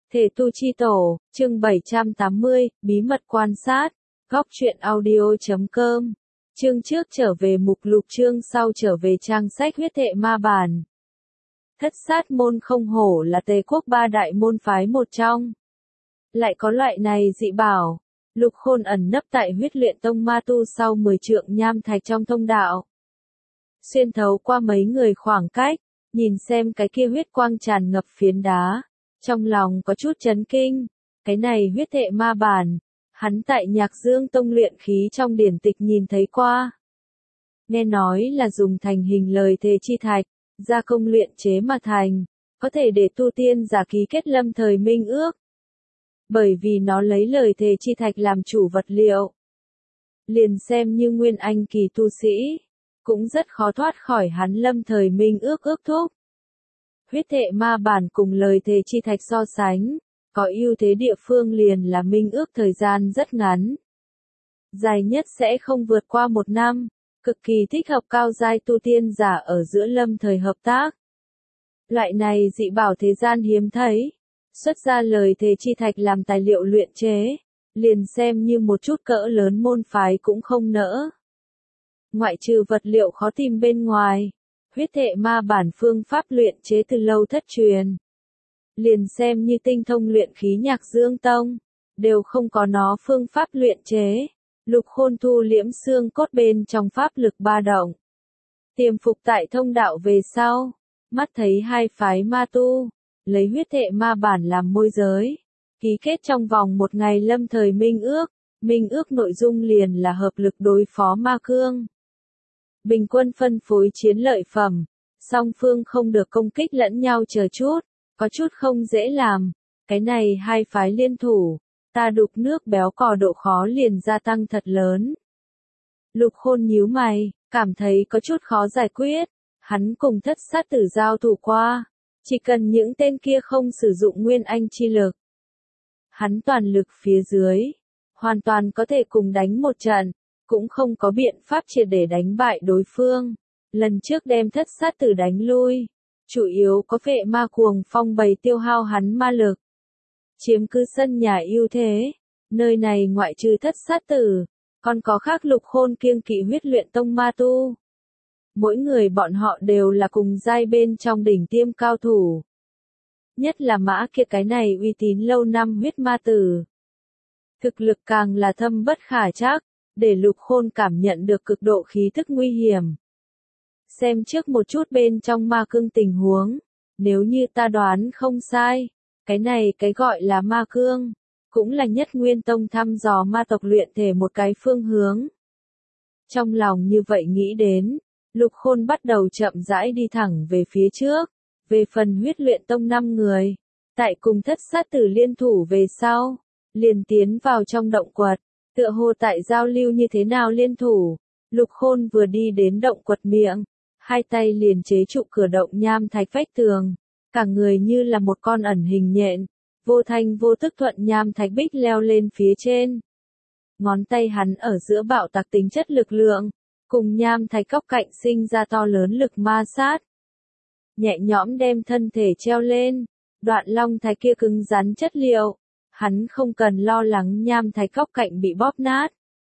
Thể tu chi tổ, chương 780, bí mật quan sát, góc truyện audio.com. Chương trước trở về mục lục, chương sau trở về trang sách huyết hệ ma bản. Thất sát môn không hổ là Tề quốc ba đại môn phái một trong. Lại có loại này dị bảo, Lục Khôn ẩn nấp tại huyết luyện tông ma tu sau 10 trượng nham thạch trong thông đạo. Xuyên thấu qua mấy người khoảng cách, nhìn xem cái kia huyết quang tràn ngập phiến đá. Trong lòng có chút chấn kinh, cái này huyết hệ ma bản, hắn tại Nhạc Dương Tông luyện khí trong điển tịch nhìn thấy qua. Nghe nói là dùng thành hình lời thề chi thạch, gia công luyện chế mà thành, có thể để tu tiên giả ký kết lâm thời minh ước. Bởi vì nó lấy lời thề chi thạch làm chủ vật liệu. Liền xem như nguyên anh kỳ tu sĩ, cũng rất khó thoát khỏi hắn lâm thời minh ước thúc. Huyết hệ ma bản cùng lời thề chi thạch so sánh, có ưu thế địa phương liền là minh ước thời gian rất ngắn. Dài nhất sẽ không vượt qua 1 năm, cực kỳ thích hợp cao giai tu tiên giả ở giữa lâm thời hợp tác. Loại này dị bảo thế gian hiếm thấy, xuất ra lời thề chi thạch làm tài liệu luyện chế, liền xem như một chút cỡ lớn môn phái cũng không nỡ. Ngoại trừ vật liệu khó tìm bên ngoài, huyết hệ ma bản phương pháp luyện chế từ lâu thất truyền. Liền xem như tinh thông luyện khí Nhạc Dương Tông, đều không có nó phương pháp luyện chế. Lục Khôn thu liễm xương cốt bên trong pháp lực ba động. Tiềm phục tại thông đạo về sau, mắt thấy hai phái ma tu, lấy huyết hệ ma bản làm môi giới, ký kết trong vòng 1 ngày lâm thời minh ước nội dung liền là hợp lực đối phó ma cương. Bình quân phân phối chiến lợi phẩm, song phương không được công kích lẫn nhau chờ chút, có chút không dễ làm, cái này hai phái liên thủ, ta đục nước béo cò độ khó liền gia tăng thật lớn. Lục Khôn nhíu mày, cảm thấy có chút khó giải quyết, hắn cùng thất sát tử giao thủ qua, chỉ cần những tên kia không sử dụng nguyên anh chi lực. Hắn toàn lực phía dưới, hoàn toàn có thể cùng đánh một trận. Cũng không có biện pháp triệt để đánh bại đối phương. Lần trước đem thất sát tử đánh lui, chủ yếu có phệ ma cuồng phong bày tiêu hao hắn ma lực. Chiếm cứ sân nhà ưu thế, nơi này ngoại trừ thất sát tử, còn có khác Lục Khôn kiêng kỵ huyết luyện tông ma tu. Mỗi người bọn họ đều là cùng giai bên trong đỉnh tiêm cao thủ. Nhất là Mã Kiệt cái này uy tín lâu năm huyết ma tử. Thực lực càng là thâm bất khả trắc. Để Lục Khôn cảm nhận được cực độ khí thức nguy hiểm. Xem trước một chút bên trong ma cương tình huống, nếu như ta đoán không sai, cái này cái gọi là ma cương, cũng là Nhất Nguyên Tông thăm dò ma tộc luyện thể một cái phương hướng. Trong lòng như vậy nghĩ đến, Lục Khôn bắt đầu chậm rãi đi thẳng về phía trước, về phần huyết luyện tông 5 người, tại cùng thất sát tử liên thủ về sau, liền tiến vào trong động quật. Tựa hồ tại giao lưu như thế nào liên thủ, Lục Khôn vừa đi đến động quật miệng, hai tay liền chế trụ cửa động nham thạch vách tường, cả người như là một con ẩn hình nhện, vô thanh vô tức thuận nham thạch bích leo lên phía trên. Ngón tay hắn ở giữa bạo tạc tính chất lực lượng, cùng nham thạch góc cạnh sinh ra to lớn lực ma sát. Nhẹ nhõm đem thân thể treo lên, đoạn long thạch kia cứng rắn chất liệu. Hắn không cần lo lắng nham thạch góc cạnh bị bóp nát.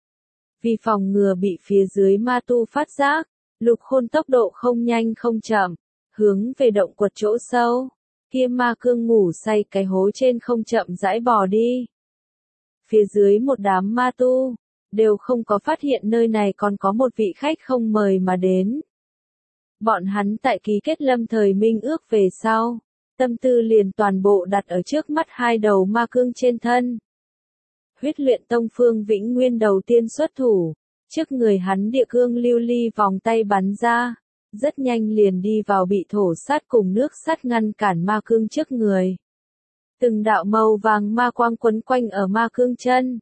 Vì phòng ngừa bị phía dưới ma tu phát giác, Lục Khôn tốc độ không nhanh không chậm, hướng về động quật chỗ sâu. Kia ma cương ngủ say cái hố trên không chậm rãi bò đi. Phía dưới một đám ma tu, đều không có phát hiện nơi này còn có một vị khách không mời mà đến. Bọn hắn tại ký kết lâm thời minh ước về sau. Tâm tư liền toàn bộ đặt ở trước mắt hai đầu ma cương trên thân. Huyết luyện tông Phương Vĩnh Nguyên đầu tiên xuất thủ, trước người hắn địa cương lưu ly vòng tay bắn ra, rất nhanh liền đi vào bị thổ sát cùng nước sắt ngăn cản ma cương trước người. Từng đạo màu vàng ma quang quấn quanh ở ma cương chân.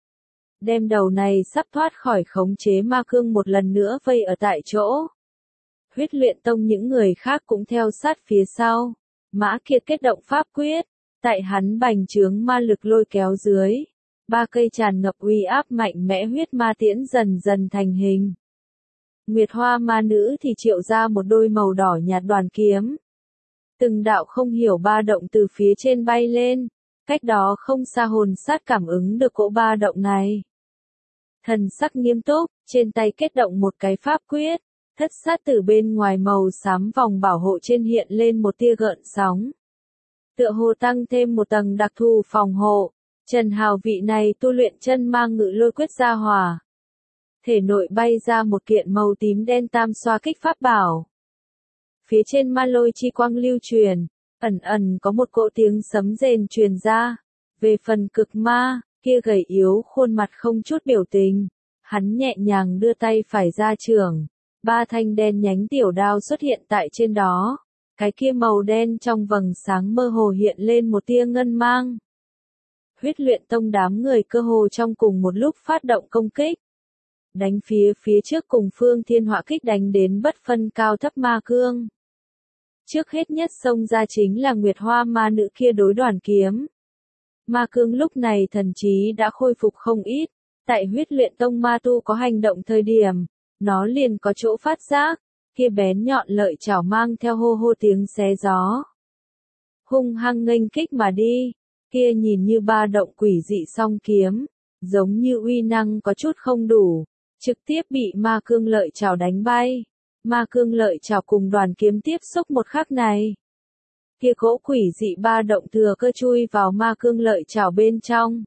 Đem đầu này sắp thoát khỏi khống chế ma cương một lần nữa vây ở tại chỗ. Huyết luyện tông những người khác cũng theo sát phía sau. Mã Kiệt kết động pháp quyết, tại hắn bành trướng ma lực lôi kéo dưới, 3 cây tràn ngập uy áp mạnh mẽ huyết ma tiễn dần dần thành hình. Nguyệt Hoa ma nữ thì triệu ra một đôi màu đỏ nhạt đoàn kiếm. Từng đạo không hiểu ba động từ phía trên bay lên, Cách đó không xa hồn sát cảm ứng được cỗ ba động này. Thần sắc nghiêm túc, trên tay kết động một cái pháp quyết, thất sát tử bên ngoài màu xám vòng bảo hộ trên hiện lên một tia gợn sóng. Tựa hồ tăng thêm một tầng đặc thù phòng hộ, Trần Hào vị này tu luyện chân mang ngự lôi quyết gia hỏa. Thể nội bay ra một kiện màu tím đen tam xoa kích pháp bảo. Phía trên ma lôi chi quang lưu truyền, ẩn ẩn có một cỗ tiếng sấm rền truyền ra. Về phần cực ma, kia gầy yếu khuôn mặt không chút biểu tình, hắn nhẹ nhàng đưa tay phải ra trường, ba thanh đen nhánh tiểu đao xuất hiện tại trên đó, cái kia màu đen trong vầng sáng mơ hồ hiện lên một tia ngân mang. Huyết luyện tông đám người cơ hồ trong cùng một lúc phát động công kích, đánh phía trước cùng Phương Thiên Họa kích đánh đến bất phân cao thấp ma cương. Trước hết nhất xông ra chính là Nguyệt Hoa ma nữ kia đối đoàn kiếm. Ma cương lúc này thần trí đã khôi phục không ít, tại huyết luyện tông ma tu có hành động thời điểm, nó liền có chỗ phát giác, kia bén nhọn lợi chảo mang theo hô hô tiếng xé gió. Hung hăng nghênh kích mà đi, kia nhìn như ba động quỷ dị song kiếm, giống như uy năng có chút không đủ, trực tiếp bị ma cương lợi chảo đánh bay. Ma cương lợi chảo cùng đoàn kiếm tiếp xúc một khắc này. Kia cỗ quỷ dị ba động thừa cơ chui vào ma cương lợi chảo bên trong.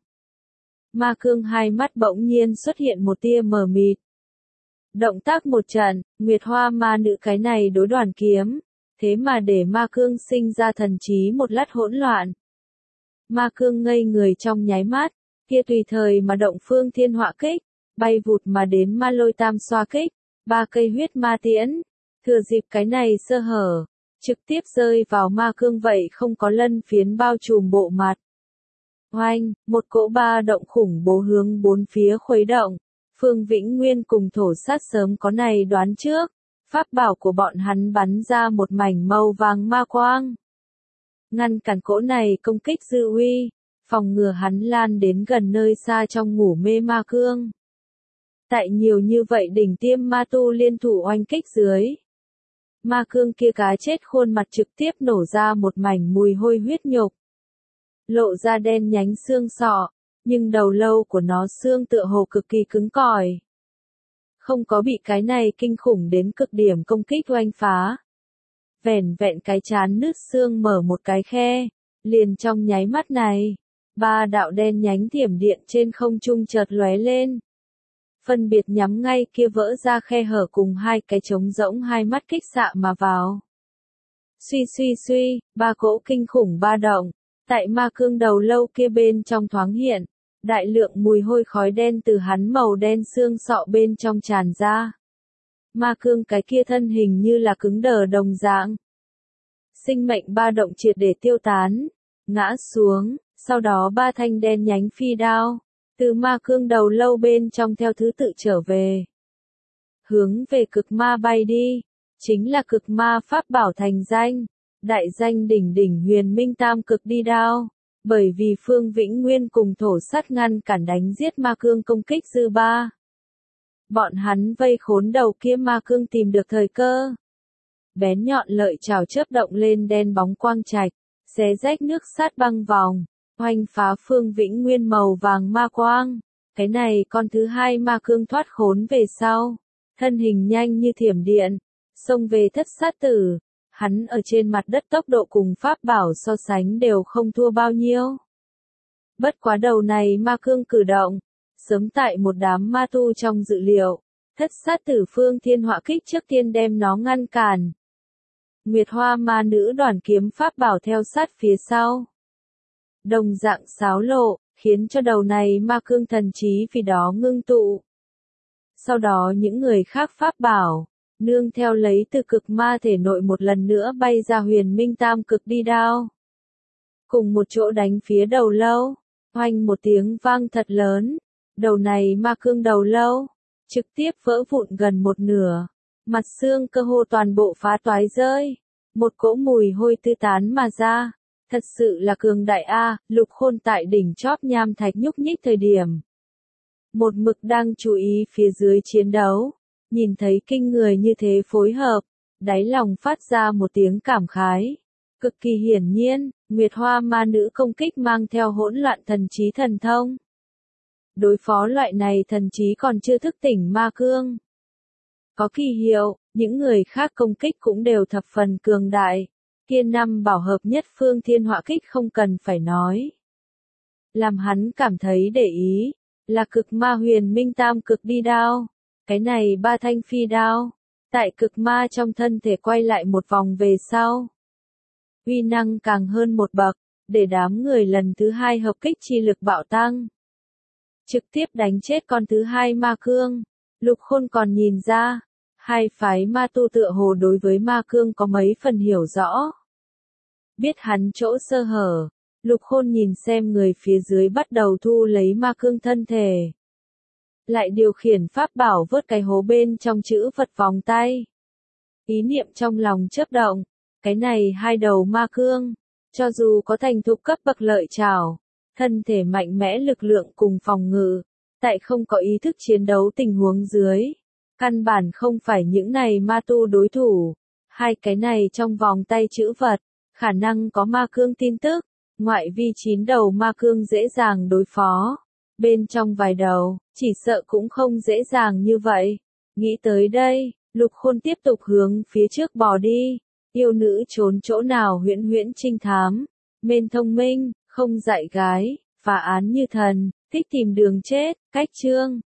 Ma cương hai mắt bỗng nhiên xuất hiện một tia mờ mịt. Động tác một trận, Nguyệt Hoa ma nữ cái này đối đoàn kiếm, thế mà để ma cương sinh ra thần trí một lát hỗn loạn. Ma cương ngây người trong nháy mắt, kia tùy thời mà động Phương Thiên Họa kích, bay vụt mà đến ma lôi tam xoa kích, ba cây huyết ma tiễn, thừa dịp cái này sơ hở, trực tiếp rơi vào ma cương vậy không có lân phiến bao trùm bộ mặt. Oanh, một cỗ ba động khủng bố hướng bốn phía khuấy động, Phương Vĩnh Nguyên cùng thổ sát sớm có này đoán trước, pháp bảo của bọn hắn bắn ra một mảnh màu vàng ma quang. Ngăn cản cỗ này công kích dư uy, phòng ngừa hắn lan đến gần nơi xa trong ngủ mê ma cương. Tại nhiều như vậy đỉnh tiêm ma tu liên thủ oanh kích dưới. Ma cương kia cá chết khuôn mặt trực tiếp nổ ra một mảnh mùi hôi huyết nhục. Lộ ra đen nhánh xương sọ, nhưng đầu lâu của nó xương tựa hồ cực kỳ cứng cỏi. Không có bị cái này kinh khủng đến cực điểm công kích oanh phá. Vẻn vẹn cái chán nứt xương mở một cái khe, liền trong nháy mắt này, ba đạo đen nhánh thiểm điện trên không trung chợt lóe lên. Phân biệt nhắm ngay kia vỡ ra khe hở cùng hai cái trống rỗng hai mắt kích xạ mà vào. Suy, ba cỗ kinh khủng ba động, tại ma cương đầu lâu kia bên trong thoáng hiện, đại lượng mùi hôi khói đen từ hắn màu đen xương sọ bên trong tràn ra. Ma cương cái kia thân hình như là cứng đờ đồng dạng. Sinh mệnh ba động triệt để tiêu tán, ngã xuống, sau đó ba thanh đen nhánh phi đao, từ ma cương đầu lâu bên trong theo thứ tự trở về. Hướng về cực ma bay đi, chính là cực ma pháp bảo thành danh, đại danh đỉnh đỉnh huyền minh tam cực đi đao, bởi vì Phương Vĩnh Nguyên cùng thổ sát ngăn cản đánh giết ma cương công kích dư ba. Bọn hắn vây khốn đầu kia ma cương tìm được thời cơ. Bén nhọn lợi chảo chớp động lên đen bóng quang trạch, xé rách nước sát băng vòng, oanh phá Phương Vĩnh Nguyên màu vàng ma quang. Cái này con thứ hai ma cương thoát khốn về sau, thân hình nhanh như thiểm điện, xông về thất sát tử. Hắn ở trên mặt đất tốc độ cùng pháp bảo so sánh đều không thua bao nhiêu. Bất quá đầu này ma cương cử động, sớm tại một đám ma tu trong dự liệu, thất sát tử Phương Thiên Họa kích trước tiên đem nó ngăn cản. Nguyệt Hoa ma nữ đoàn kiếm pháp bảo theo sát phía sau. Đồng dạng xáo lộ, khiến cho đầu này ma cương thần trí vì đó ngưng tụ. Sau đó những người khác pháp bảo, nương theo lấy từ cực ma thể nội một lần nữa bay ra huyền minh tam cực đi đao. Cùng một chỗ đánh phía đầu lâu, oanh một tiếng vang thật lớn, đầu này ma cương đầu lâu, trực tiếp vỡ vụn gần một nửa, mặt xương cơ hồ toàn bộ phá toái rơi, một cỗ mùi hôi tứ tán mà ra, thật sự là cường đại a. Lục Khôn tại đỉnh chóp nham thạch nhúc nhích thời điểm. Một mực đang chú ý phía dưới chiến đấu. Nhìn thấy kinh người như thế phối hợp, đáy lòng phát ra một tiếng cảm khái. Cực kỳ hiển nhiên, Nguyệt Hoa ma nữ công kích mang theo hỗn loạn thần trí thần thông. Đối phó loại này thần trí còn chưa thức tỉnh ma cương. Có kỳ hiệu, những người khác công kích cũng đều thập phần cường đại. Thiên năm bảo hợp nhất phương thiên họa kích không cần phải nói. Làm hắn cảm thấy để ý, là cực ma huyền minh tam cực đi đao. Cái này ba thanh phi đao, tại cực ma trong thân thể quay lại một vòng về sau. Uy năng càng hơn một bậc, để đám người lần thứ hai hợp kích chi lực bạo tăng. Trực tiếp đánh chết con thứ hai ma cương. Lục Khôn còn nhìn ra, hai phái ma tu tựa hồ đối với ma cương có mấy phần hiểu rõ. Biết hắn chỗ sơ hở, Lục Khôn nhìn xem người phía dưới bắt đầu thu lấy ma cương thân thể. Lại điều khiển pháp bảo vớt cái hố bên trong chữ vật vòng tay. Ý niệm trong lòng chớp động, cái này hai đầu ma cương, cho dù có thành thục cấp bậc lợi trảo, thân thể mạnh mẽ lực lượng cùng phòng ngự, tại không có ý thức chiến đấu tình huống dưới, căn bản không phải những này ma tu đối thủ. Hai cái này trong vòng tay chữ vật, khả năng có ma cương tin tức, ngoại vi 9 đầu ma cương dễ dàng đối phó. Bên trong vài đầu, chỉ sợ cũng không dễ dàng như vậy. Nghĩ tới đây, Lục Khôn tiếp tục hướng phía trước bò đi. Yêu nữ trốn chỗ nào huyễn huyễn trinh thám, mên thông minh, không dạy gái, phá án như thần, thích tìm đường chết. Cách chương